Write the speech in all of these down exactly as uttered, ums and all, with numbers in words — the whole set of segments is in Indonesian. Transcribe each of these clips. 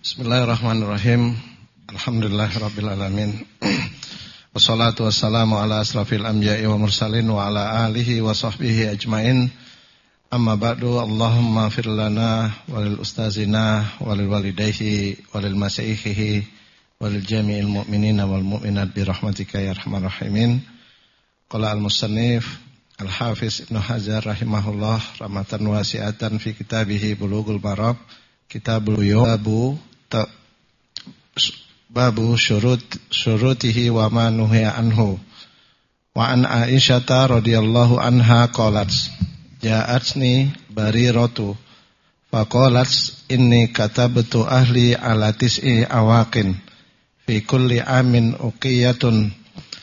Bismillahirrahmanirrahim. Alhamdulillahirabbil alamin. Wassalatu wassalamu ala asrafil anbiya'i wa mursalin wa ala alihi wa sahbihi ajmain. Amma ba'du. Allahumma fir lana walil ustazina walil walidayhi walil masyayikhihi walil jami'il mu'minina wal mu'minat bi rahmatika ya arhamar rahimin. Qala al-musannif Al-Hafiz Ibnu Hajar rahimahullah rahmatan wasi'atan fi kitabihi Bulughul Maram, Kitabul Buyuu, babu ta, babu syurut syurutihi wa ma nuhiya anhu. Wa an Aisyah radhiyallahu anha qalat ja'atni bariratu faqalat inni katabtu ahli ala tis'i awaqin fi kulli amin uqiyatun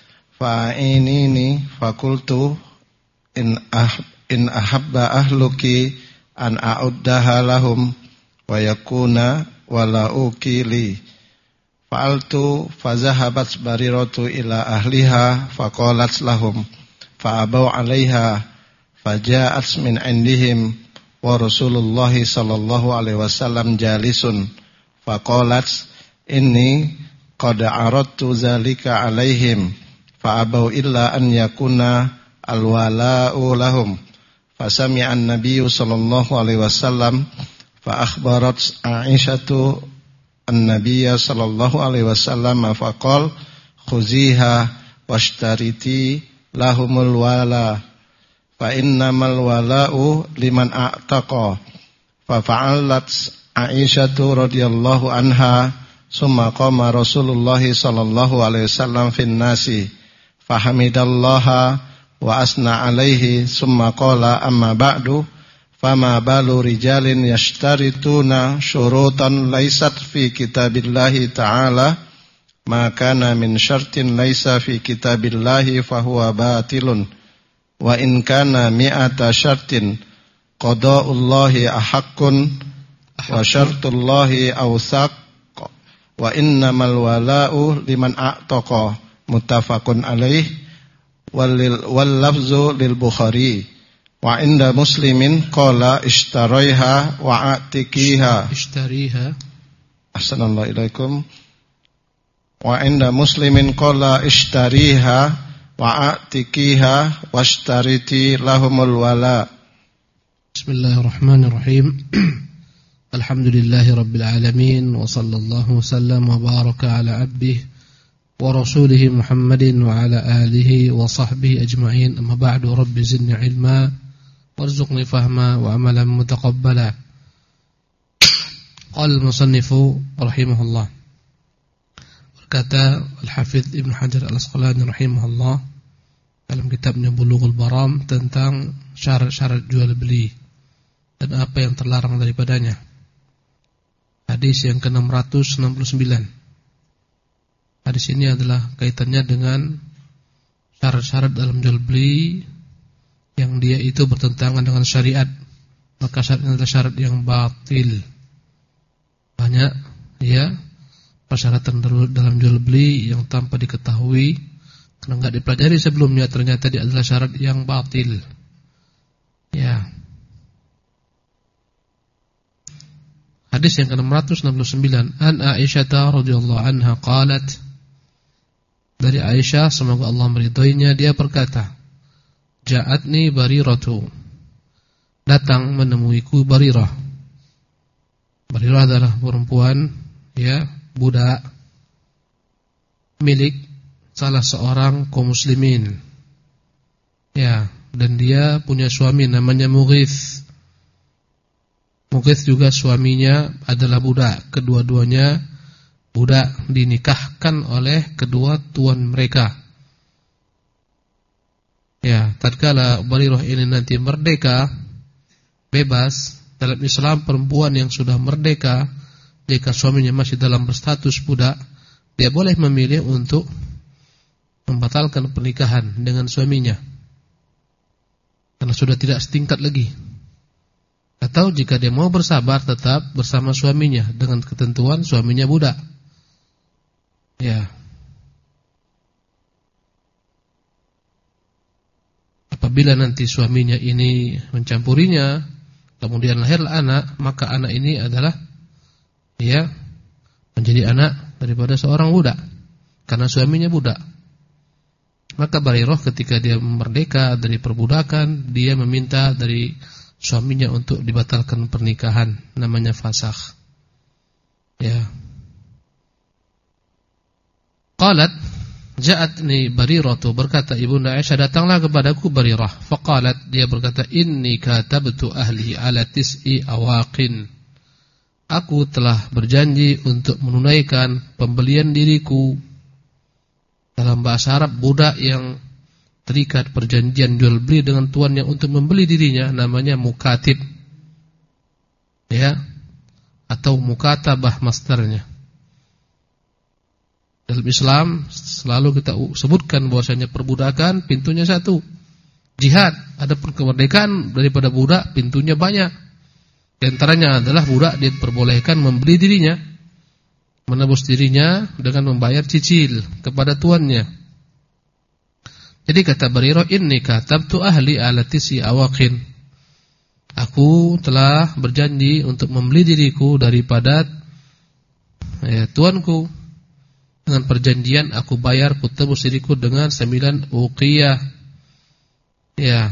fa'inini faqultu in ah in ahabba ahluki an a'uddaha lahum wa yakuna wala ukili fa'altu fazahabat bariratu ila ahliha faqalat lahum fa'abau 'alaiha faja'at min indihim wa Rasulullah sallallahu alaihi wasallam jalisun faqalat inni qad aradtu zalika 'alaihim fa'abau illa an yakuna al-wala'u lahum fasami'an nabiyyu sallallahu alaihi wasallam fa akhbarat Aisyatu an-nabiyya sallallahu alaihi wasallam faqala khuziha washtariti lahumul wala fa innamal wala'u liman a'taqa fa fa'alat Aisyatu radhiyallahu anha summa qama Rasulullah sallallahu alaihi wasallam fin nasi fahamidallaha wa asna alaihi summa qala amma ba'du fama balu rijalin yashtarituna syurutan laysat fi kitabillahi ta'ala ma kana min syartin laysa fi kitabillahi fahuwa batilun wa in kana mi'ata syartin qada'ullahi ahaqqun wa syartullahi awsaq wa innamal wala'u liman a'taqa muttafaqun alaih wal lafzu lil Bukhari wa inda Muslimin qala ishtaraiha wa atiqiha ishtariha ahsanallahu ilaikum wa inda Muslimin qala ishtariha wa atiqiha washtariti lahumul wala. Bismillahirrahmanirrahim. Alhamdulillahi rabbil alamin wa sallallahu wasallam wa baraka ala abdihi wa rasulihi Muhammadin wa ala alihi wa sahbihi ajma'in. Amma ba'du, rabbi zidni ilma warzuqni fahma wa amalan mutaqabbala. Qala al-musannifu rahimahullah, berkata Al-Hafidz Ibnu Hajar Al-Asqalani rahimahullah dalam kitabnya Bulughul Maram tentang syarat-syarat jual beli dan apa yang terlarang daripadanya. Hadis yang ke enam ratus enam puluh sembilan. Hadis ini adalah kaitannya dengan syarat-syarat dalam jual beli yang dia itu bertentangan dengan syariat. Maka syaratnya adalah syarat yang batil. Banyak ya persyaratan dalam jual beli yang tanpa diketahui karena enggak dipelajari sebelumnya ternyata dia adalah syarat yang batil. Ya. Hadis yang ke enam ratus enam puluh sembilan, an Aisyah radhiyallahu anha qalat, dari Aisyah semoga Allah meridhoinya, dia berkata, ja'atni bariratu, datang menemuiku Barirah. Barirah adalah perempuan ya, budak milik salah seorang kaum muslimin. Ya, dan dia punya suami namanya Mughith. Mughith juga suaminya adalah budak. Kedua-duanya budak dinikahkan oleh kedua tuan mereka. Ya, tatkala Barirah ini nanti merdeka, bebas, dalam Islam perempuan yang sudah merdeka, jika suaminya masih dalam berstatus budak, dia boleh memilih untuk membatalkan pernikahan dengan suaminya karena sudah tidak setingkat lagi. Atau jika dia mau bersabar tetap bersama suaminya dengan ketentuan suaminya budak. Ya. Apabila nanti suaminya ini mencampurinya, kemudian lahirlah anak, maka anak ini adalah ya menjadi anak daripada seorang budak karena suaminya budak. Maka Barirah ketika dia merdeka dari perbudakan, dia meminta dari suaminya untuk dibatalkan pernikahan, namanya fasakh. Ya. Qalat ja'atni Barirah, berkata Ibunda Aisyah, datanglah kepadaku Barirah. Faqalat, dia berkata, inni katabtu ahli ala tis'i awaqin. Aku telah berjanji untuk menunaikan pembelian diriku. Dalam bahasa Arab, budak yang terikat perjanjian jual beli dengan tuannya untuk membeli dirinya namanya mukatib. Ya. Atau mukatabah masternya. Dalam Islam selalu kita sebutkan bahwasanya perbudakan pintunya satu, jihad. Adapun kemerdekaan daripada budak pintunya banyak. Di antaranya adalah budak diperbolehkan membeli dirinya, menebus dirinya dengan membayar cicil kepada tuannya. Jadi kata Barirah, inni katabtu ahli ala tis'i awaqin. Aku telah berjanji untuk membeli diriku daripada ya, tuanku. Dengan perjanjian aku bayar, ku tebus diriku dengan sembilan uqiyah. Ya.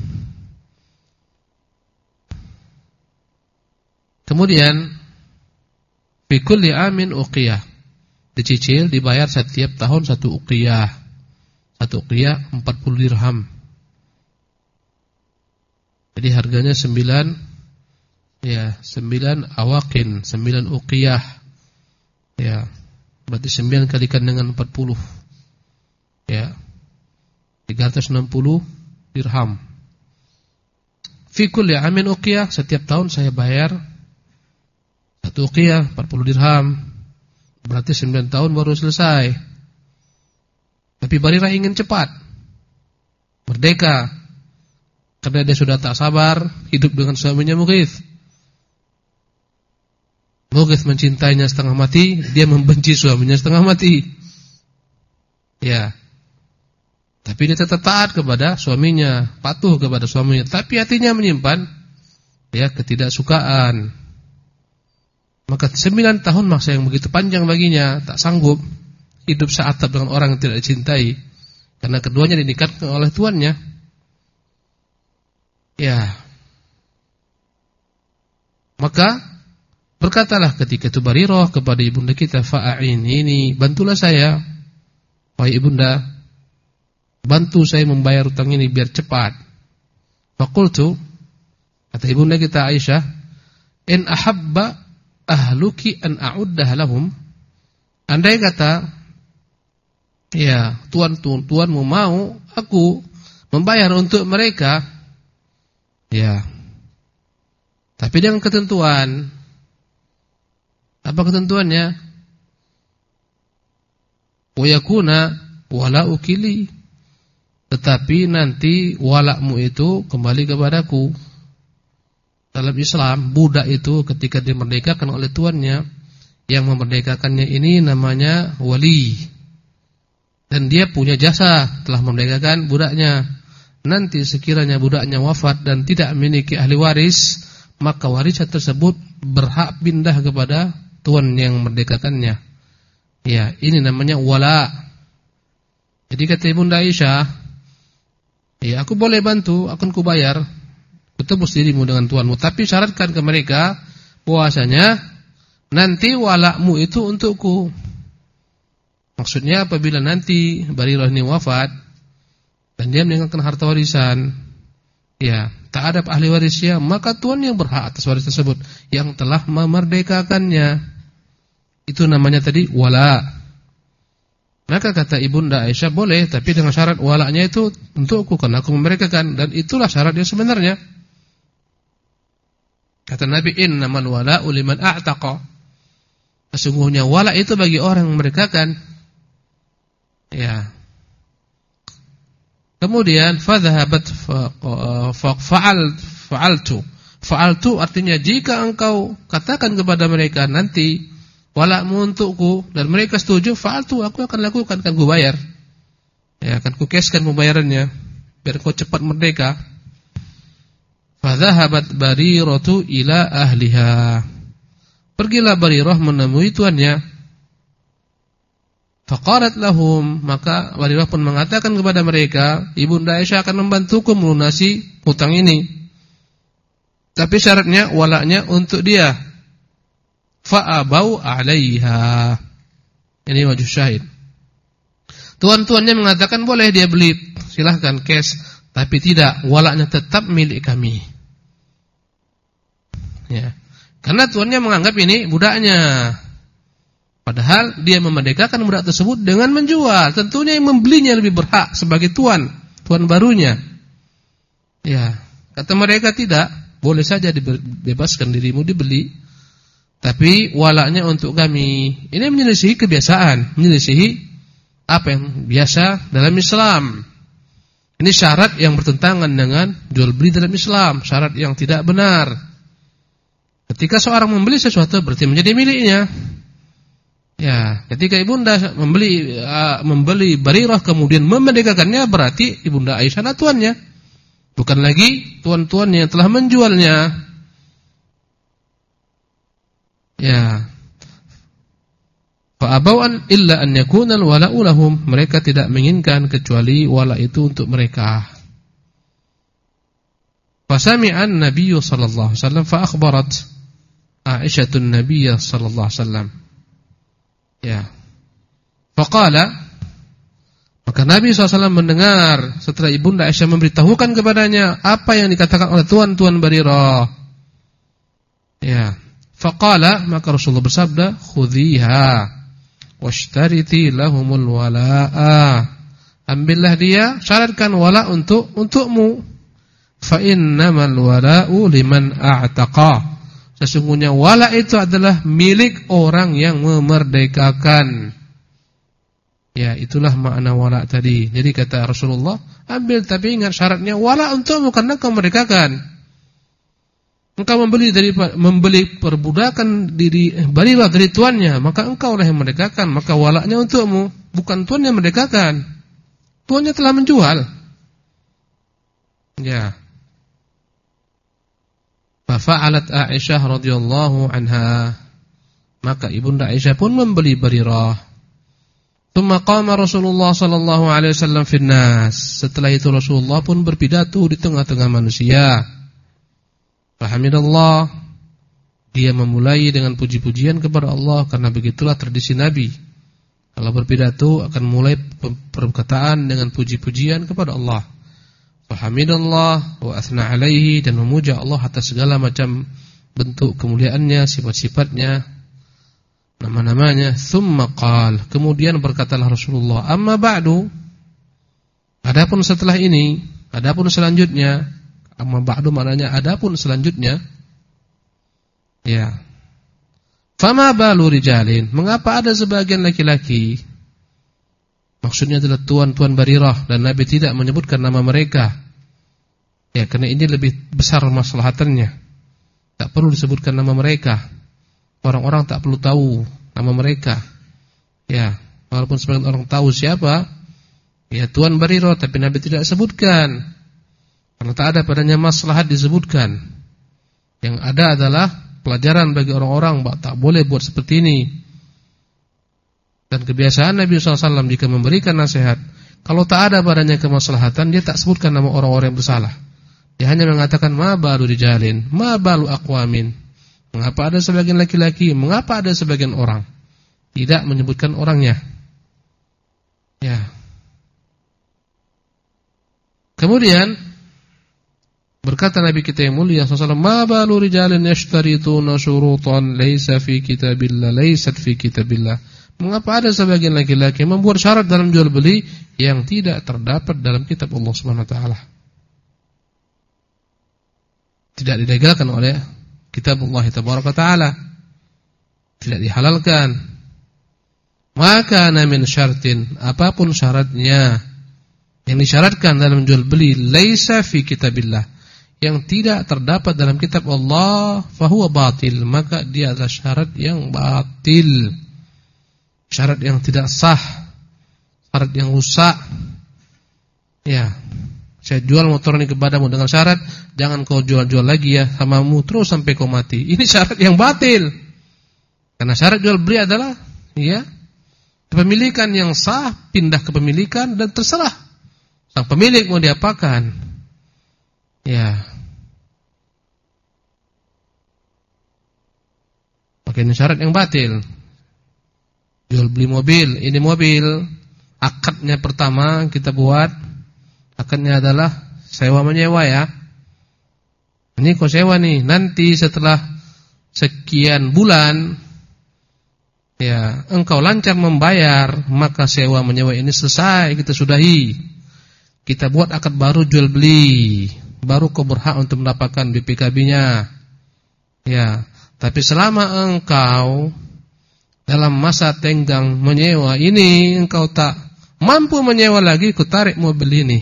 Kemudian fi kulli amin uqiyah. Dicicil, dibayar setiap tahun satu uqiyah. Satu uqiyah empat puluh dirham. Jadi harganya sembilan ya, sembilan awaqin, sembilan uqiyah. Ya. Berarti sembilan kalikan dengan empat puluh. Ya. tiga ratus enam puluh dirham. Fi kulli amin uqiyah, setiap tahun saya bayar satu uqiyah empat puluh dirham. Berarti sembilan tahun baru selesai. Tapi Barirah ingin cepat merdeka, karena dia sudah tak sabar hidup dengan suaminya Mughith. Mughith mencintainya setengah mati, dia membenci suaminya setengah mati. Ya. Tapi dia tetap taat kepada suaminya, patuh kepada suaminya, tapi hatinya menyimpan ya ketidaksukaan. Maka sembilan tahun masa yang begitu panjang baginya, tak sanggup hidup seatap dengan orang yang tidak dicintai, karena keduanya dinikahkan oleh tuannya. Ya. Maka berkatalah ketika itu Barirah kepada ibunda kita, fa'inini, bantulah saya, wahai ibunda, bantu saya membayar utang ini biar cepat. Faqultu, kata ibunda kita Aisyah, in ahabba ahluki an a'uddah lahum, andai kata ya tuan tuan tuanmu mau aku membayar untuk mereka, ya, tapi dengan ketentuan. Apa ketentuannya? Wa yakuna wala'u kili, tetapi nanti walakmu itu kembali kepadaku. Dalam Islam, budak itu ketika dimerdekakan oleh tuannya, yang memerdekakannya ini namanya wali, dan dia punya jasa telah memerdekakan budaknya. Nanti sekiranya budaknya wafat dan tidak memiliki ahli waris, maka warisan tersebut berhak pindah kepada tuan yang merdekakannya. Ya, ini namanya wala. Jadi kata Ibunda Aisyah, ya aku boleh bantu, akan ku bayar, ku tebus dirimu dengan tuanmu, tapi syaratkan ke mereka bahwasanya nanti walakmu itu untukku. Maksudnya apabila nanti Barirah ini wafat dan dia meninggalkan harta warisan, ya, tak ada ahli warisnya, maka tuan yang berhak atas waris tersebut yang telah memerdekakannya. Itu namanya tadi wala. Maka kata Ibunda Aisyah, boleh, tapi dengan syarat walaknya itu untukku karena aku memerdekakan, dan itulah syaratnya sebenarnya. Kata Nabi, innamal wala'u liman a'taqa. Sesungguhnya wala itu bagi orang yang memerdekakan. Ya. Kemudian fadhahabat fa'al fa'altu. Fa'altu artinya jika engkau katakan kepada mereka nanti walakmu untukku dan mereka setuju, fa'altu, aku akan lakukan, akan ku bayar. Ya, akan ku keskan pembayarannya biar kau cepat merdeka. Fadhahabat Bariratu ila ahliha. Pergilah Barirah menemui tuannya. Faqalat lahum, maka Barirah pun mengatakan kepada mereka, Ibunda Aisyah akan membantuku melunasi hutang ini. Tapi syaratnya walaknya untuk dia. Fa'abau 'alaiha. Ini wajh syahid. Tuan-tuannya mengatakan boleh dia beli, silahkan cash, tapi tidak, walaknya tetap milik kami. Ya. Karena tuannya menganggap ini budaknya. Padahal dia memerdekakan budak tersebut dengan menjual. Tentunya yang membelinya lebih berhak sebagai tuan, tuan barunya. Ya, kata mereka tidak, boleh saja dibebaskan dirimu dibeli, tapi walaknya untuk kami. Ini menyelisihi kebiasaan, menyelisihi apa yang biasa dalam Islam. Ini syarat yang bertentangan dengan jual beli dalam Islam, syarat yang tidak benar. Ketika seorang membeli sesuatu berarti menjadi miliknya. Ya, ketika ibunda membeli uh, membeli Barirah kemudian memerdekakannya berarti ibunda Aisyah tuannya, bukan lagi tuan-tuannya yang telah menjualnya. Ya. Fa abauan illa an yakuna al-wala'u lahum, mereka tidak menginginkan kecuali wala itu untuk mereka. Fa sami'a an-nabiy sallallahu alaihi wasallam fa akhbarat Aisyatun Nabiy sallallahu alaihi wasallam. Ya. Faqala, maka Nabi sallallahu alaihi wasallam mendengar setelah ibunda Aisyah memberitahukan kepadanya apa yang dikatakan oleh tuan-tuan Barirah. Ya. Faqala, maka Rasulullah bersabda, "Khudhiha washtariti lahumul wala'a." Ambillah dia, syaratkan wala untuk untukmu. Fa innamal wala'u liman a'taqa. Sesungguhnya wala itu adalah milik orang yang memerdekakan. Ya, itulah makna wala tadi. Jadi kata Rasulullah, ambil tapi ingat syaratnya wala untukmu karena kau merdekakan. Engkau membeli dari membeli perbudakan diri Barirah dari tuannya, maka engkau lah yang merdekakan, maka walaknya untukmu, bukan tuan yang merdekakan. Tuannya telah menjual. Ya. Fa'alat Aisyah radhiyallahu anha, maka ibunda Aisyah pun membeli Barirah. Tsumma qama Rasulullah sallallahu alaihi wasallam fin nas. Setelah itu Rasulullah pun berpidato di tengah-tengah manusia. Alhamdulillah, dia memulai dengan puji-pujian kepada Allah karena begitulah tradisi Nabi. Kalau berpidato akan mulai perkataan dengan puji-pujian kepada Allah. Alhamdulillah wa athna alaihi, dan memuja Allah atas segala macam bentuk kemuliaannya, sifat-sifatnya, nama-namanya. Tsumma qala, kemudian berkatalah Rasulullah, amma ba'du, adapun setelah ini, adapun selanjutnya. Amma ba'du maknanya adapun selanjutnya. Ya. Fama balu rijalin, mengapa ada sebagian laki-laki, maksudnya adalah tuan-tuan Barirah, dan Nabi tidak menyebutkan nama mereka. Ya, karena ini lebih besar maslahatannya. Tak perlu disebutkan nama mereka. Orang-orang tak perlu tahu nama mereka. Ya, walaupun sebagian orang tahu siapa, ya tuan Barirah, tapi Nabi tidak sebutkan. Karena tak ada padanya maslahat disebutkan. Yang ada adalah pelajaran bagi orang-orang, tak boleh buat seperti ini. Dan kebiasaan Nabi shallallahu alaihi wasallam jika memberikan nasihat, kalau tak ada padanya kemaslahatan, dia tak sebutkan nama orang-orang yang bersalah. Dia hanya mengatakan ma balu rijalin, ma balu aqwamin. Mengapa ada sebagian laki-laki, mengapa ada sebagian orang? Tidak menyebutkan orangnya. Ya. Kemudian berkata Nabi kita yang mulia shallallahu alaihi wasallam, ma balu rijalin yashtarituna syurutan laysa fi kitabillah, laysat fi kitabillah. Mengapa ada sebagian laki-laki membuat syarat dalam jual beli yang tidak terdapat dalam kitab Allah Subhanahu wa taala? Tidak dilegalkan oleh kitab Allah Tabaraka taala. Tidak dihalalkan. Maka min syartin, apapun syaratnya yang disyaratkan dalam jual beli laisa fi kitabillah, yang tidak terdapat dalam kitab Allah, fahuwa batil, maka dia adalah syarat yang batil. Syarat yang tidak sah, syarat yang rusak. Ya, saya jual motor ini kepadamu dengan syarat jangan kau jual-jual lagi ya samamu terus sampai kau mati. Ini syarat yang batil. Karena syarat jual beli adalah ya kepemilikan yang sah, pindah kepemilikan dan terserah sang pemilik mau diapakan. Ya. Maka ini syarat yang batil. Jual beli mobil, ini mobil, akadnya pertama kita buat, akadnya adalah sewa menyewa ya. Ini kau sewa nih, nanti setelah sekian bulan ya, engkau lancar membayar, maka sewa menyewa ini selesai, kita sudahi. Kita buat akad baru jual beli, baru kau berhak untuk mendapatkan B P K B-nya. Ya, tapi selama engkau dalam masa tenggang menyewa ini engkau tak mampu menyewa lagi, ku tarik mobil ini.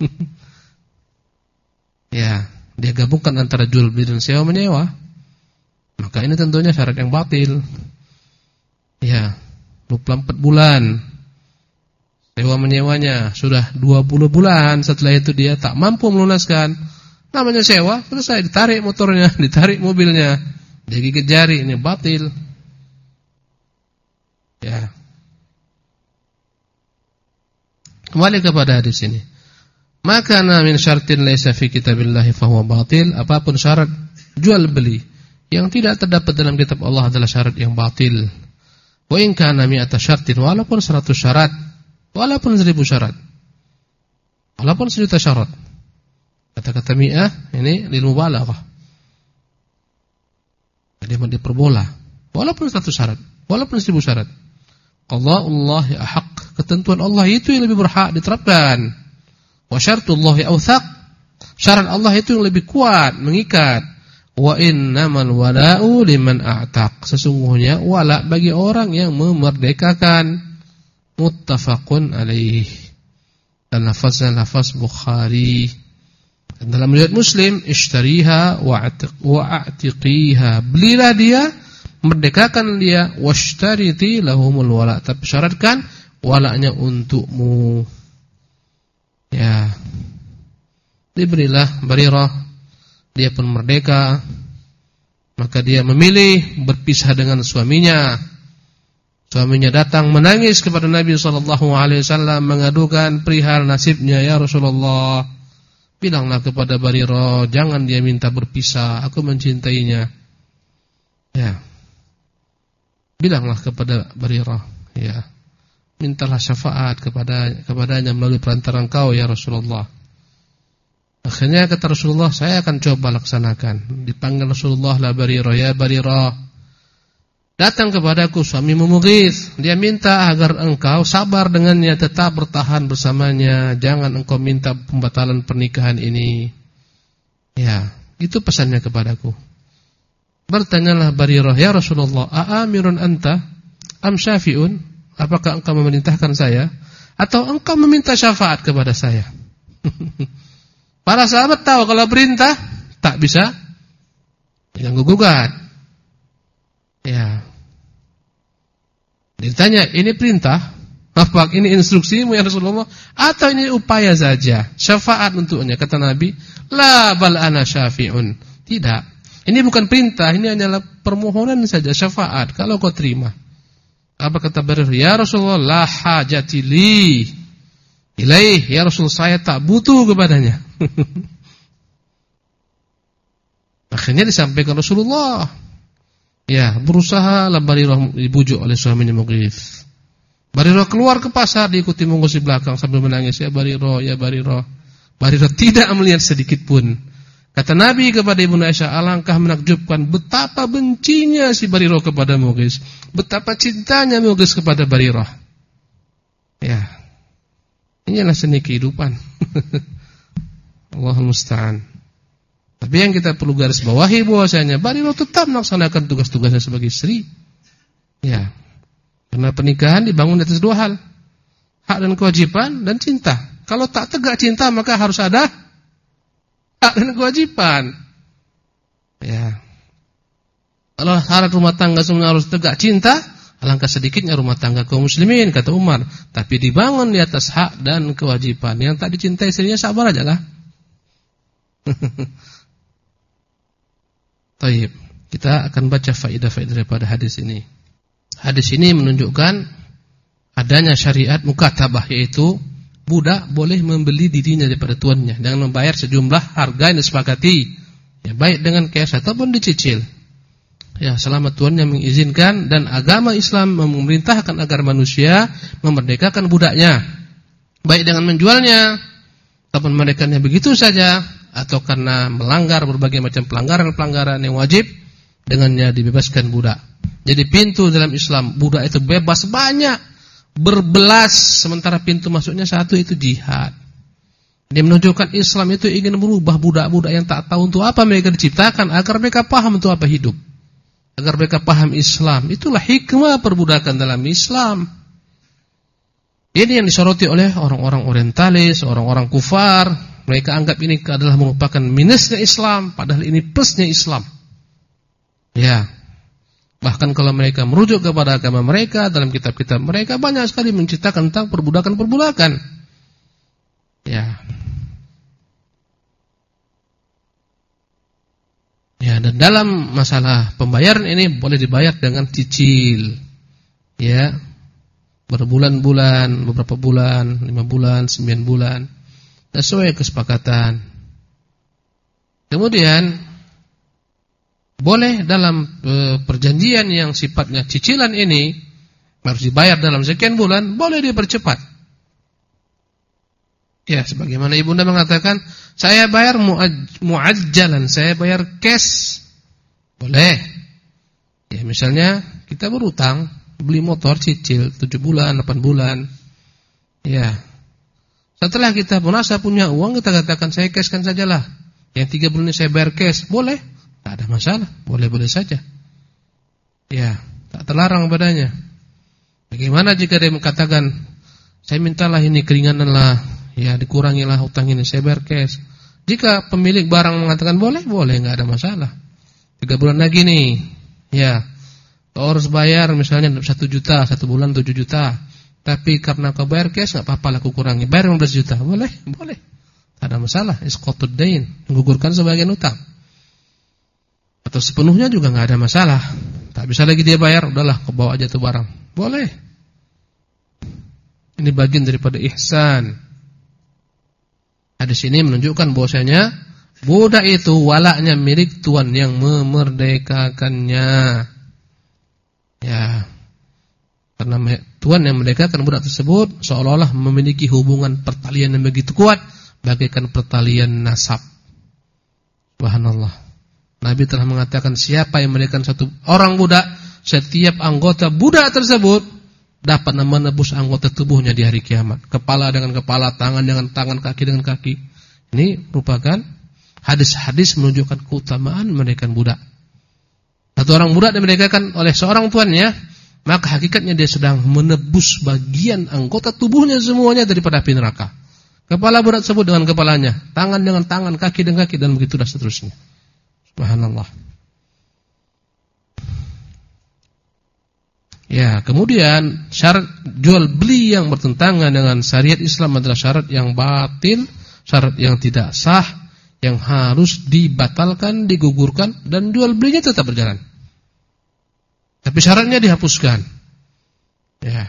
Ya, dia gabungkan antara jual beli dan sewa menyewa. Maka ini tentunya syarat yang batil. Ya, dua puluh empat bulan sewa menyewanya, sudah dua puluh bulan, setelah itu dia tak mampu melunaskan. Namanya sewa, selesai, ditarik motornya, ditarik mobilnya, dia gigit jari, ini batil. Ya. Kembali kepada hadis ini. Maka min syartin laisa fi kitabillahi fahuwa batil, apapun syarat jual beli yang tidak terdapat dalam kitab Allah adalah syarat yang batil. Wa in kana mi'ata syartin, walaupun seratus syarat, walaupun seribu syarat, walaupun sejuta syarat. Kata-kata mi'ah ini lil mubalaghah. Dia diperbola. Walaupun seratus syarat, walaupun seribu syarat. Qada'ullahi ahaq, ketentuan Allah itu yang lebih berhak diterapkan. Wa syartullahi awthaq, syarat Allah itu yang lebih kuat, mengikat. Wa innamal wala'u liman a'taq, sesungguhnya wala bagi orang yang memerdekakan. Muttafaqun alaih. Dan lafaznya lafaz Bukhari. Dan dalam riwayat Muslim, ishtariha wa'atiqiha, belilah dia, merdekakan dia, washtariti lahumul wala', tapi syaratkan wala'nya untukmu. Ya. Diberilah Barirah, dia pun merdeka, maka dia memilih berpisah dengan suaminya. Suaminya datang menangis kepada Nabi sallallahu alaihi wasallam mengadukan perihal nasibnya, ya Rasulullah, bilanglah kepada Barirah, jangan dia minta berpisah, aku mencintainya. Ya. Bilanglah kepada Barirah, ya. Mintalah syafaat kepada kepadanya melalui perantara engkau, ya Rasulullah. Akhirnya kata Rasulullah, saya akan coba laksanakan. Dipanggil Rasulullah, la Barirah, ya Barirah, datang kepadaku suamimu Mughith, dia minta agar engkau sabar dengannya, tetap bertahan bersamanya, jangan engkau minta pembatalan pernikahan ini. Ya, itu pesannya kepadaku. Bertanyalah Barirah, ya Rasulullah, a'amirun anta am syafi'un, apakah engkau memerintahkan saya atau engkau meminta syafaat kepada saya? Para sahabat tahu kalau perintah tak bisa diganggu gugat. Ya. Ditanya, ini perintah? Apa ini instruksimu ya Rasulullah? Atau ini upaya saja, syafaat untuknya? Kata Nabi, la bal ana syafi'un. Tidak. Ini bukan perintah, ini hanyalah permohonan saja, syafaat. Kalau kau terima. Apa kata Barirah? Ya Rasulullah, la hajati li ilaih, ya Rasul, saya tak butuh kepadanya. Akhirnya disampaikan Rasulullah. Ya, berusaha lah Barirah dibujuk oleh suaminya Mughith. Barirah keluar ke pasar, diikuti Mughith di belakang sambil menangis, ya Barirah, ya Barirah. Barirah tidak melihat sedikit pun. Kata Nabi kepada Ibu Aisyah, alangkah menakjubkan betapa bencinya si Barirah kepada Mughith, betapa cintanya Mughith kepada Barirah. Ya. Inilah seni kehidupan. Allahul musta'an. Tapi yang kita perlu garis bawahi bahwasanya Barirah tetap melaksanakan tugas-tugasnya sebagai istri. Ya. Karena pernikahan dibangun atas dua hal. Hak dan kewajiban dan cinta. Kalau tak tegak cinta maka harus ada hak dan kewajiban. Ya. Kalau syarat rumah tangga semuanya harus tegak cinta, alangkah sedikitnya rumah tangga kaum muslimin, kata Umar. Tapi dibangun di atas hak dan kewajiban. Yang tak dicintai istrinya sabar aja lah. Taib. Kita akan baca faedah-faedah daripada hadis ini. Hadis ini menunjukkan adanya syariat mukatabah, yaitu budak boleh membeli dirinya daripada tuannya dengan membayar sejumlah harga yang disepakati, ya, baik dengan cash ataupun dicicil. Ya, selama tuannya mengizinkan, dan agama Islam memerintahkan agar manusia memerdekakan budaknya, baik dengan menjualnya ataupun memerdekakannya begitu saja, atau karena melanggar berbagai macam pelanggaran-pelanggaran yang wajib, dengannya dibebaskan budak. Jadi pintu dalam Islam budak itu bebas banyak, berbelas, sementara pintu masuknya satu, itu jihad. Dia menunjukkan Islam itu ingin merubah budak-budak yang tak tahu untuk apa mereka diciptakan, agar mereka paham untuk apa hidup, agar mereka paham Islam. Itulah hikmah perbudakan dalam Islam. Ini yang disoroti oleh orang-orang orientalis, orang-orang kufar. Mereka anggap ini adalah merupakan minusnya Islam, padahal ini plusnya Islam. Ya, bahkan kalau mereka merujuk kepada agama mereka, dalam kitab-kitab mereka banyak sekali menceritakan tentang perbudakan-perbudakan. Ya. Ya, dan dalam masalah pembayaran ini boleh dibayar dengan cicil. Ya. Berbulan-bulan, beberapa bulan, lima bulan, sembilan bulan, sesuai kesepakatan. Kemudian boleh dalam e, perjanjian yang sifatnya cicilan ini harus dibayar dalam sekian bulan, boleh dipercepat. Ya, sebagaimana ibunda mengatakan, saya bayar muajjalan, saya bayar cash, boleh. Ya, misalnya kita berutang, beli motor cicil tujuh bulan, delapan bulan. Ya. Setelah kita merasa punya uang, kita katakan saya cashkan sajalah. Yang tiga bulan ini saya bayar cash, boleh. Tak ada masalah, boleh-boleh saja. Ya, tak terlarang padanya. Bagaimana jika dia mengatakan, saya mintalah ini keringanan lah, ya dikurangilah hutang ini, saya bayar cash. Jika pemilik barang mengatakan boleh, boleh, enggak ada masalah. Tiga bulan lagi nih, ya, kau harus bayar misalnya satu juta, satu bulan tujuh juta. Tapi karena kau bayar cash, enggak apa-apa lah aku kurangi, bayar lima belas juta, boleh, boleh. Tak ada masalah, isqatud dain, menggugurkan sebagian utang. Atau sepenuhnya juga enggak ada masalah. Tak bisa lagi dia bayar, udahlah kau bawa aja tuh barang. Boleh. Ini bagian daripada ihsan. Hadis ini menunjukkan bahwasanya budak itu walaknya milik tuan yang memerdekakannya. Ya. Karena tuan yang merdekakan budak tersebut seolah-olah memiliki hubungan pertalian yang begitu kuat, bagaikan pertalian nasab. Subhanallah. Nabi telah mengatakan siapa yang merdekakan satu orang budak, setiap anggota budak tersebut dapat menebus anggota tubuhnya di hari kiamat. Kepala dengan kepala, tangan dengan tangan, kaki dengan kaki. Ini merupakan hadis-hadis menunjukkan keutamaan merdekakan budak. Satu orang budak dimerdekakan oleh seorang tuannya, maka hakikatnya dia sedang menebus bagian anggota tubuhnya semuanya daripada api neraka. Kepala budak tersebut dengan kepalanya, tangan dengan tangan, kaki dengan kaki, dan begitu dan seterusnya. Subhanallah. Ya, kemudian syarat jual beli yang bertentangan dengan syariat Islam adalah syarat yang batil, syarat yang tidak sah, yang harus dibatalkan, digugurkan, dan jual belinya tetap berjalan. Tapi syaratnya dihapuskan. Ya.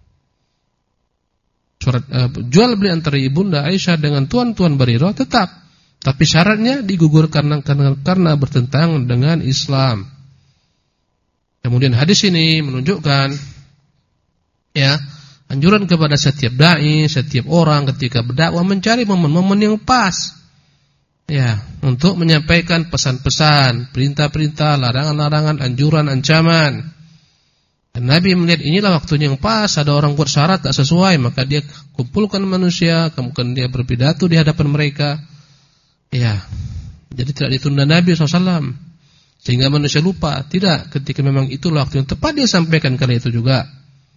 Surat uh, jual beli antara ibunda Aisyah dengan tuan-tuan Barirah tetap, tapi syaratnya digugurkan karena, karena karena bertentangan dengan Islam. Kemudian hadis ini menunjukkan ya, anjuran kepada setiap dai, setiap orang ketika berdakwah mencari momen-momen yang pas. Ya, untuk menyampaikan pesan-pesan, perintah-perintah, larangan-larangan, anjuran, ancaman. Dan Nabi melihat inilah waktunya yang pas, ada orang buat syarat tak sesuai, maka dia kumpulkan manusia, kemudian dia berpidato di hadapan mereka. Ya, jadi tidak ditunda Nabi shallallahu alaihi wasallam sehingga manusia lupa. Tidak, ketika memang itulah waktu yang tepat dia sampaikan kali itu juga.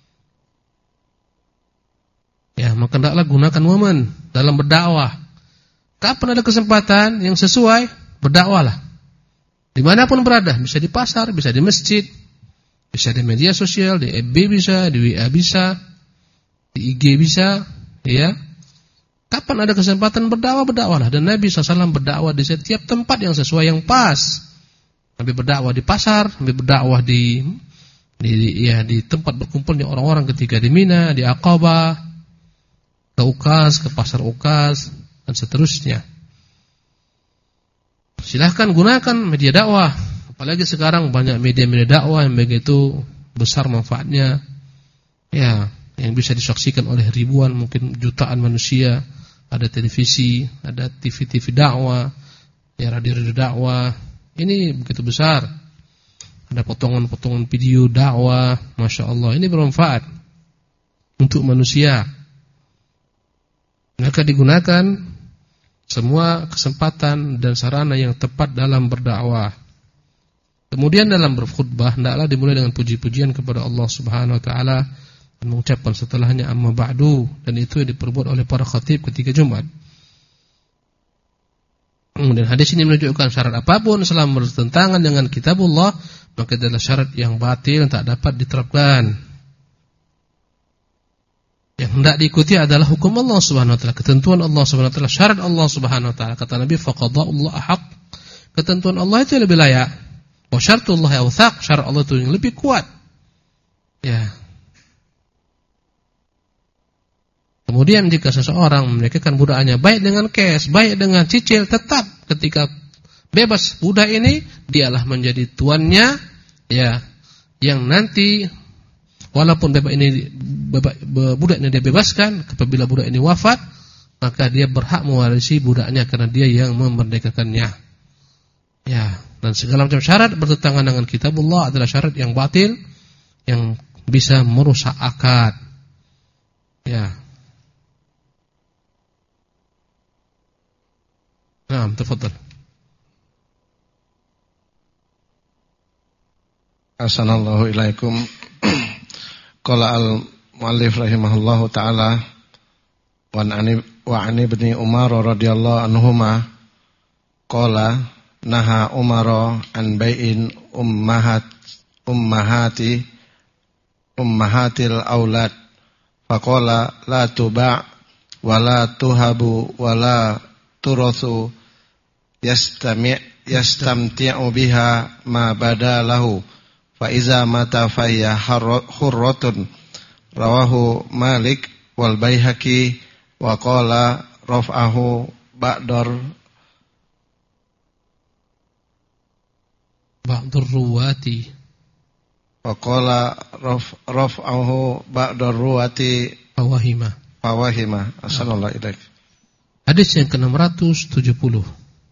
Ya, maka hendaklah gunakan momen dalam berdakwah. Kapan ada kesempatan yang sesuai, berdakwahlah. Dimanapun berada, bisa di pasar, bisa di masjid, bisa di media sosial, di F B bisa, di W A bisa, di I G bisa, ya. Kapan ada kesempatan berdakwah, berdakwahlah. Dan Nabi shallallahu alaihi wasallam berdakwah di setiap tempat yang sesuai, yang pas. Nabi berdakwah di pasar, Nabi berdakwah di di ya di tempat berkumpulnya orang-orang ketika di Mina, di Aqabah, ke Ukas, ke pasar Ukas dan seterusnya. Silahkan gunakan media dakwah, apalagi sekarang banyak media-media dakwah yang begitu besar manfaatnya, ya, yang bisa disaksikan oleh ribuan mungkin jutaan manusia. Ada televisi, ada T V-T V dakwah, ya radio-radio dakwah. Ini begitu besar. Ada potongan-potongan video dakwah, masya Allah, ini bermanfaat untuk manusia. Maka digunakan semua kesempatan dan sarana yang tepat dalam berdakwah. Kemudian dalam berkhutbah hendaklah dimulai dengan puji-pujian kepada Allah Subhanahu wa taala dan mengucapkan setelahnya amma ba'du, dan itu yang diperbuat oleh para khatib ketika Jumat. Kemudian hadis ini menunjukkan syarat apapun selama bertentangan dengan kitabullah maka adalah syarat yang batil yang tak dapat diterapkan. Yang hendak diikuti adalah hukum Allah Subhanahu wa taala, ketentuan Allah Subhanahu wa taala, syarat Allah Subhanahu wa taala. Kata Nabi, faqada'ullah ahaq. Ketentuan Allah itu lebih layak. Wa syartullah awthaq, syarat Allah itu yang lebih kuat. Ya. Kemudian jika seseorang memiliki budaknya baik dengan cash, baik dengan cicil, tetap ketika bebas budak ini dialah menjadi tuannya, ya, yang nanti walaupun bebas ini bebas, budak ini dia bebaskan, apabila budak ini wafat maka dia berhak mewarisi budaknya karena dia yang memerdekakannya. Ya, dan segala macam syarat bertentangan dengan kitabullah adalah syarat yang batil yang bisa merusak akad. Ya. Nah, tafadhal. Assalamualaikum ilaikum. Qala al-muallif rahimahullahu taala wa an wa an ibni Umar radhiyallahu anhuma qala naha Umar an bai'in ummahat ummahati ummahatil aulad faqala la tuba' wa la tuhabu wa la turathu yastami' yastamti'u biha ma badalahu fa iza mata fa hiya hurratun rawahu Malik wal Baihaqi wa qala raf'ahu ba'dar ba'dur ruwati wa qala raf raf'ahu ba'dar ruwati fawahima fawahima. Assalamualaikum ilaik. Hadis yang ke enam ratus tujuh puluh.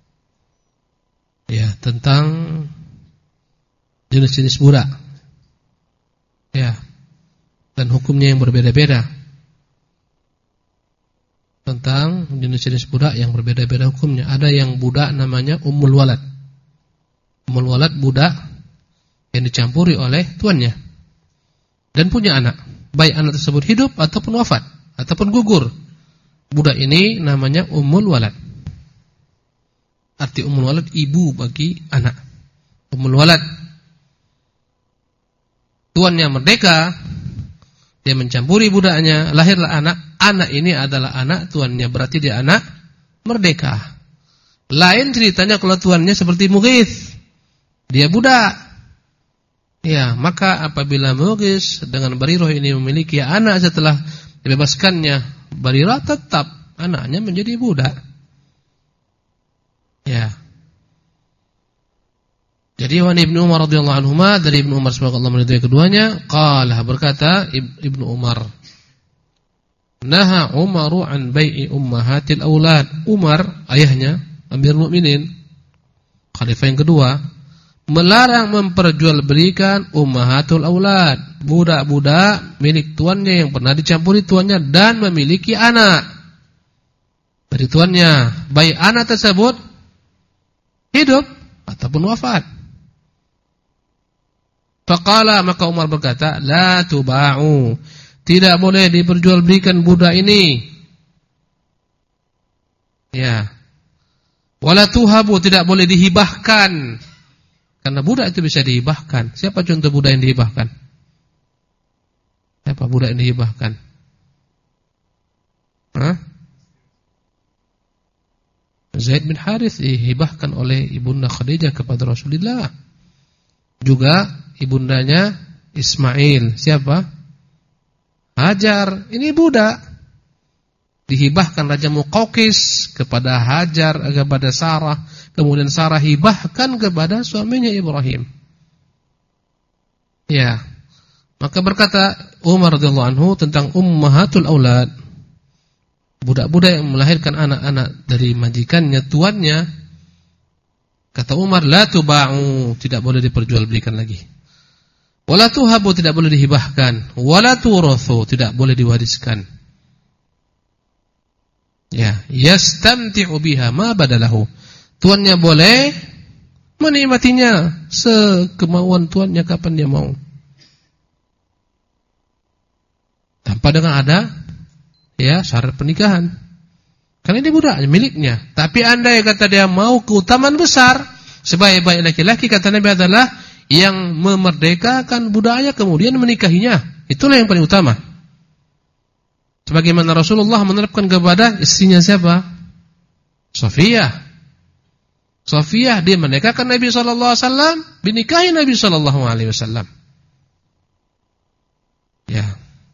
Ya, tentang jenis-jenis budak. Ya. Dan hukumnya yang berbeda-beda. Tentang jenis-jenis budak yang berbeda-beda hukumnya. Ada yang budak namanya ummul walad. Ummul walad budak yang dicampuri oleh tuannya dan punya anak. Baik anak tersebut hidup ataupun wafat ataupun gugur. Budak ini namanya ummul walad. Arti ummul walad ibu bagi anak. Ummul walad. Tuannya merdeka, dia mencampuri budaknya, lahirlah anak. Anak ini adalah anak tuannya, berarti dia anak merdeka. Lain ceritanya kalau tuannya seperti Mughith, dia budak. Ya, maka apabila Mughith dengan Barirah ini memiliki anak setelah dibebaskannya Barirah, tetap anaknya menjadi budak. Ya. Jadi wa Ibnu Umar radhiyallahu anhuma, dari Ibnu Umar semoga Allah meridhai keduanya, qala berkata Ibnu Umar, naha Umaru an bai'i ummahatil aulad. Umar ayahnya Amirul Mukminin, khalifah yang kedua, melarang memperjualbelikan ummahatul aulad, budak-budak milik tuannya yang pernah dicampuri tuannya dan memiliki anak dari tuannya, baik anak tersebut hidup ataupun wafat. Faqala, maka Umar berkata, la tuba'u, tidak boleh diperjualbelikan budak ini. Ya. Wala tuhabu, tidak boleh dihibahkan. Karena budak itu bisa dihibahkan. Siapa contoh budak yang dihibahkan? Siapa budak yang dihibahkan? Hah? Zaid bin Harith dihibahkan oleh ibunda Khadijah kepada Rasulullah. Juga ibundanya Ismail. Siapa? Hajar. Ini budak. Dihibahkan Raja Muqawqis kepada Hajar, kepada Sarah. Kemudian Sarah hibahkan kepada suaminya Ibrahim. Ya. Maka berkata Umar radhiyallahu anhu tentang ummahatul aulad. Budak-budak yang melahirkan anak-anak dari majikannya, tuannya. Kata Umar, la tuba'u, tidak boleh diperjualbelikan lagi. Wala tuhabu, tidak boleh dihibahkan. Wala turathu, tidak boleh diwariskan. Ya, yastamti'u biha ma badalahu. Tuannya boleh menikmatinya sekemauan tuannya kapan dia mau. Tanpa dengan ada ya syarat pernikahan. Karena ini budaknya, miliknya. Tapi andai kata dia mau keutamaan besar, sebaik-baik laki-laki kata Nabi adalah yang memerdekakan budaknya kemudian menikahinya. Itulah yang paling utama. Sebagaimana Rasulullah menerapkan kepada istrinya siapa? Safiyah. Safiyah dia menikahkan Nabi sallallahu alaihi wasallam, dinikahi Nabi sallallahu alaihi wasallam. Ya.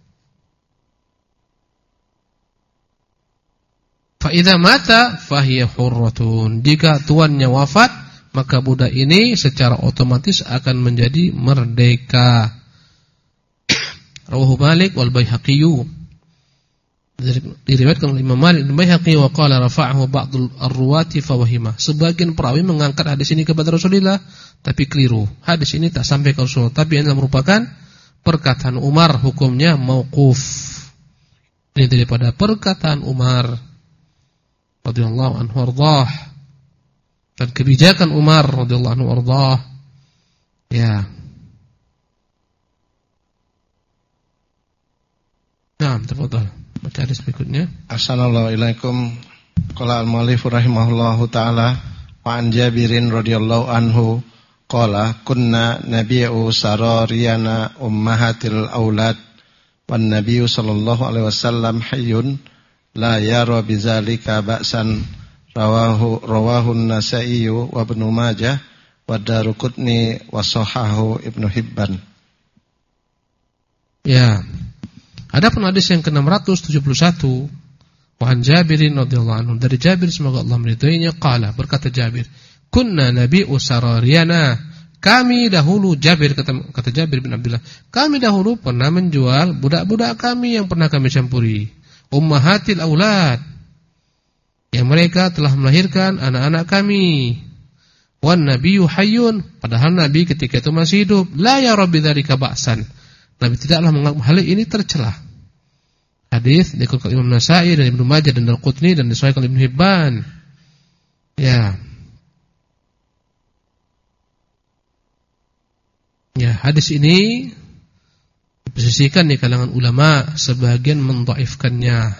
Fa idza mata fahiya hurratun. Jika tuannya wafat, maka budak ini secara otomatis akan menjadi merdeka. Rawahu Malik wal Baihaqi. Diriwayatkan oleh Imam Malik dan Baihaqi wa qala rafa'ahu ba'dul ar-ruwati fa wahima. Sebagian perawi mengangkat hadis ini kepada Rasulullah tapi keliru. Hadis ini tak sampai ke Rasul, tapi ini merupakan perkataan Umar, hukumnya mauquf. Ini daripada perkataan Umar radhiyallahu anhu ardhah. Dan kebijakan Umar radhiyallahu anhu ardhah. Ya. Nah, tafadhal. Baca hadis berikutnya. Assalamualaikum. Qala al-mu'allif rahimahullahu taala wa an Jabirin radhiyallahu anhu qala kunna nabiyyu sarariyana ummahatil aulad wan nabiyyu sallallahu alaihi wasallam hayyun la yara bizalika ba'san rawahu rawahu an-Nasa'i wa Ibnu Majah wa Daruqutni wa sahahu Ibnu Hibban. Ya. Adapun hadis yang ke enam ratus tujuh puluh satu, wa an Jabirin radhiyallahu anhu, dari Jabir semoga Allah meridhoinya, qala, berkata Jabir, kunna nabiyyu sarariyana, kami dahulu, Jabir kata, kata Jabir bin Abdullah, kami dahulu pernah menjual budak-budak kami yang pernah kami campuri, ummahatil aulad, yang mereka telah melahirkan anak-anak kami. Wan nabiyyu hayyun, padahal Nabi ketika itu masih hidup, la yara bidzalika ba'san, Nabi tidaklah menganggap hal ini tercela. Hadis dikeluarkan Imam Nasa'i dan Ibnu Majah dan Al-Qutni dan disahihkan Ibnu Hibban. Ya. Ya, hadis ini diposisikan di kalangan ulama, sebagian mendhaifkannya.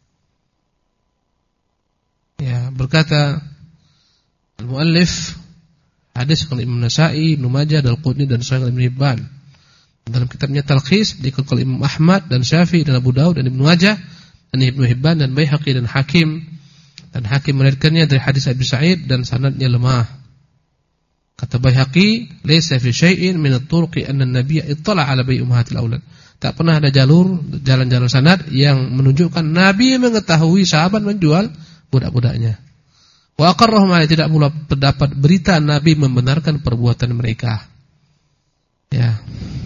Ya, berkata al-muallif, hadis dari Imam Nasa'i, Ibnu Majah, Al-Qutni dan disahihkan Ibnu Hibban. Dalam kitabnya Talkhis dikeluarkan Imam Ahmad dan Syafi'i dan Abu Daud dan Ibnu Majah dan Ibnu Hibban dan Baihaqi dan Hakim, dan Hakim meriwayatkannya dari hadis Abi Sa'id dan sanadnya lemah. Kata Baihaqi, "Laisa fi syai'in min at-turuqi anna an-nabiyya ittala 'ala bai'i ummahatil aulad." Tak pernah ada jalur jalan-jalan sanad yang menunjukkan Nabi mengetahui sahabat menjual budak-budaknya. Wa aqarrahum 'ala, tidak pula terdapat berita Nabi membenarkan perbuatan mereka. Ya.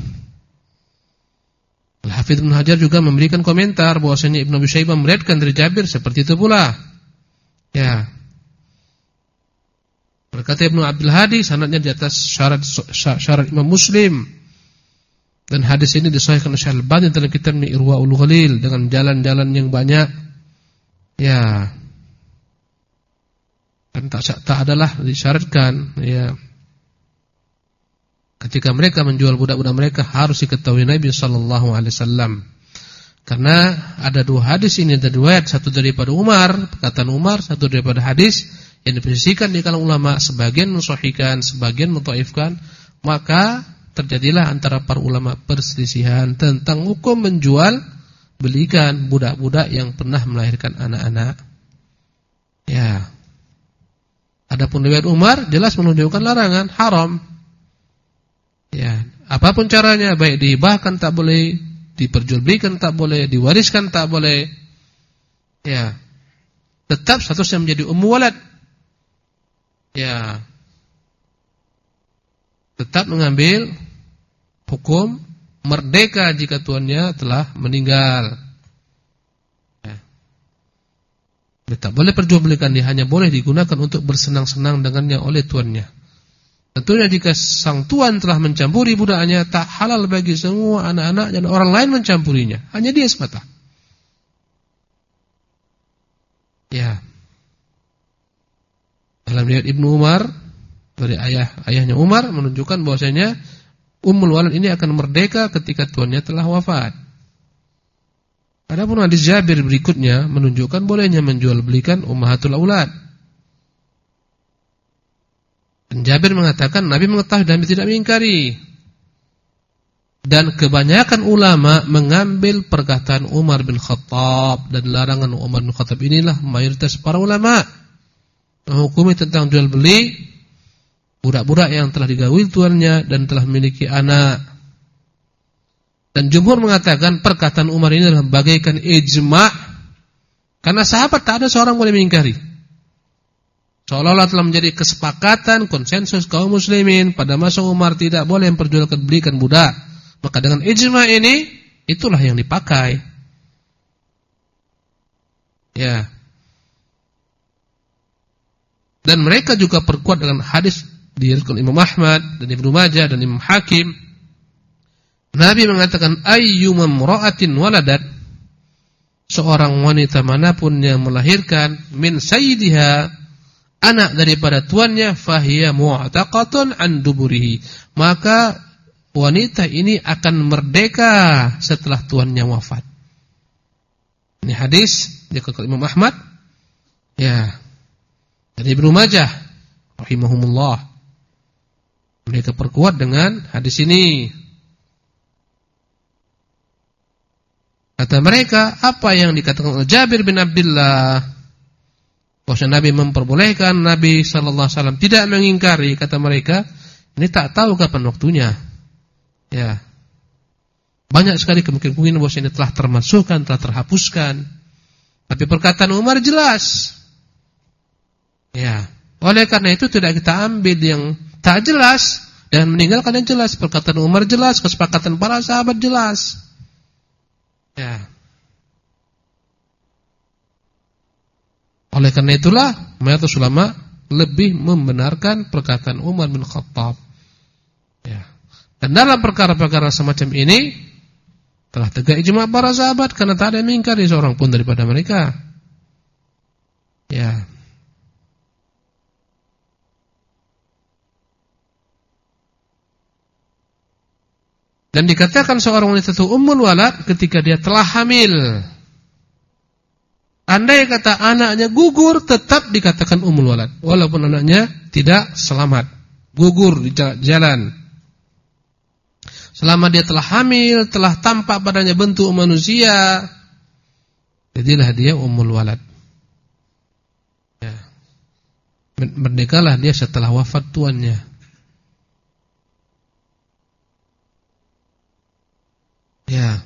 Al-Hafidz Ibnu Hajar juga memberikan komentar bahwasanya Ibnu Abi Syaibah meriwayatkan dari Jabir seperti itu pula. Ya. Berkata Ibnu Abdul Hadi, sanadnya di atas syarat syarat Imam Muslim. Dan hadis ini disahihkan oleh Syekh Al-Albani dalam kitabnya Irwaul Ghalil dengan jalan-jalan yang banyak. Ya. Dan tak tak adalah disyaratkan, ya. Ketika mereka menjual budak-budak mereka harus diketahui Nabi sallallahu alaihi wasallam. Karena ada dua hadis ini, ada riwayat, satu daripada Umar, perkataan Umar, satu daripada hadis yang diposisikan di kalangan ulama, sebagian mensahihkan, sebagian mendhaifkan, maka terjadilah antara para ulama perselisihan tentang hukum menjual belikan budak-budak yang pernah melahirkan anak-anak. Ya. Adapun riwayat Umar jelas menunjukkan larangan, haram. Ya, apapun caranya, baik dihibahkan tak boleh, diperjualbelikan tak boleh, diwariskan tak boleh. Ya. Tetap statusnya menjadi ummu walad. Ya. Tetap mengambil hukum merdeka jika tuannya telah meninggal. Ya. Dia tak boleh perjualbelikan, dia hanya boleh digunakan untuk bersenang-senang dengannya oleh tuannya. Tentunya jika sang tuan telah mencampuri budaknya, tak halal bagi semua anak-anak dan orang lain mencampurinya. Hanya dia semata. Ya. Dalam riwayat Ibnu Umar dari ayah ayahnya Umar menunjukkan bahwasanya ummul walad ini akan merdeka ketika tuannya telah wafat. Adapun hadis Jabir berikutnya menunjukkan bolehnya menjual belikan ummahatul aulad. Dan Jabir mengatakan Nabi mengetahui dan tidak mengingkari. Dan kebanyakan ulama mengambil perkataan Umar bin Khattab, dan larangan Umar bin Khattab inilah mayoritas para ulama menghukumi tentang jual beli budak-budak yang telah digauli tuannya dan telah memiliki anak. Dan jumhur mengatakan perkataan Umar ini adalah bagaikan ijma', karena sahabat tak ada seorang boleh mengingkari. Seolah-olah telah menjadi kesepakatan konsensus kaum muslimin pada masa Umar tidak boleh memperjualkan belikan budak. Maka dengan ijma' ini itulah yang dipakai. Ya. Dan mereka juga perkuat dengan hadis diriwayatkan Imam Ahmad dan Ibnu Majah dan Imam Hakim. Nabi mengatakan ayyuma imra'atin waladat, seorang wanita manapun yang melahirkan min sayyidiha, anak daripada tuannya, fahiya mu'taqatun an duburihi, maka wanita ini akan merdeka setelah tuannya wafat. Ini hadis dikutip Imam Ahmad, ya, dari Ibnu Majah rahimahumullah. Mereka perkuat dengan hadis ini. Kata mereka, apa yang dikatakan oleh Jabir bin Abdullah, bahwa Nabi memperbolehkan, Nabi sallallahu alaihi wasallam tidak mengingkari, kata mereka, ini tak tahu kapan waktunya. Ya. Banyak sekali kemungkinan bahwa ini telah termasukkan, telah terhapuskan. Tapi perkataan Umar jelas. Ya. Oleh karena itu tidak kita ambil yang tak jelas dan meninggalkan yang jelas. Perkataan Umar jelas, kesepakatan para sahabat jelas. Ya. Oleh karena itulah mayoritas ulama lebih membenarkan perkataan Umar bin Khattab. Ya. Dan dalam perkara-perkara semacam ini telah tegak ijma' para sahabat, karena tak ada yang mengingkari seorang pun daripada mereka. Ya. Dan dikatakan seorang wanita itu ummul walad ketika dia telah hamil. Andai kata anaknya gugur, tetap dikatakan ummul walad, walaupun anaknya tidak selamat, gugur di jalan. Selama dia telah hamil, telah tampak padanya bentuk manusia, jadilah dia ummul walad. Ya. Merdekalah dia setelah wafat tuannya. Ya.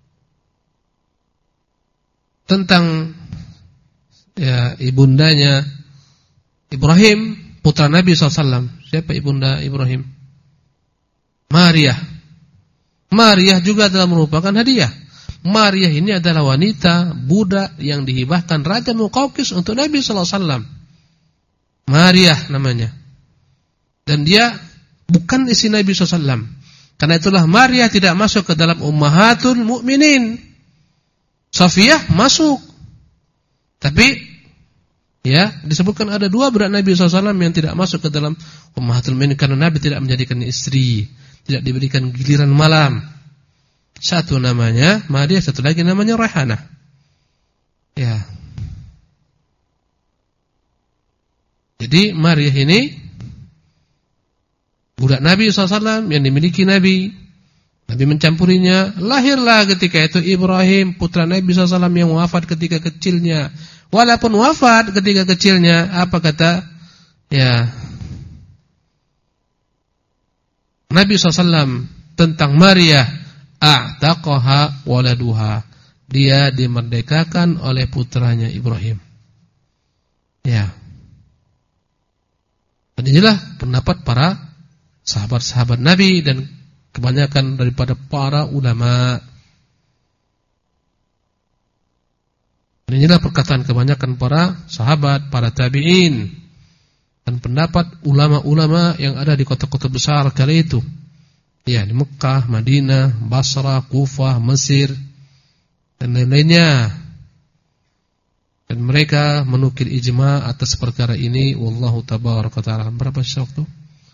Tentang ya ibundanya Ibrahim, putra Nabi sallallahu alaihi wasallam. Siapa ibunda Ibrahim? Maria. Maria juga adalah merupakan hadiah. Maria ini adalah wanita budak yang dihibahkan Raja Muqawqis untuk Nabi sallallahu alaihi wasallam. Maria namanya. Dan dia bukan istri Nabi sallallahu alaihi wasallam. Karena itulah Maria tidak masuk ke dalam ummahatul mukminin. Safiyah masuk. Tapi ya, disebutkan ada dua budak Nabi sallallahu alaihi wasallam yang tidak masuk ke dalam ummahatul mukminin karena Nabi tidak menjadikan istri, tidak diberikan giliran malam. Satu namanya Maria, satu lagi namanya Raihanah. Ya. Jadi Maria ini budak Nabi sallallahu alaihi wasallam yang dimiliki Nabi. Nabi mencampurinya. Lahirlah ketika itu Ibrahim, putra Nabi sallallahu alaihi wasallam yang wafat ketika kecilnya. Walaupun wafat ketika kecilnya, apa kata? Ya, Nabi sallallahu alaihi wasallam tentang Maryam, a'taqaha waladuha, dia dimerdekakan oleh putranya Ibrahim. Ya. Dan inilah pendapat para sahabat-sahabat Nabi dan kebanyakan daripada para ulama. Dan inilah perkataan kebanyakan para sahabat, para tabi'in, dan pendapat ulama-ulama yang ada di kota-kota besar kala itu. Ya, di Mekah, Madinah, Basra, Kufah, Mesir, dan lain-lainnya. Dan mereka menukil ijma' atas perkara ini. Wallahu tabaraka ta'ala. Berapa waktu?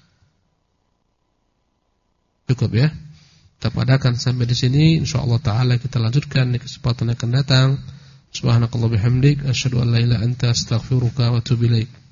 Cukup ya. Kita padakan sampai di sini. Insyaallah taala kita lanjutkan di kesempatan yang akan datang. Subhanakallah bihamdik, asyhadu an la ilaha illa anta, astaghfiruka wa atubu ilaik.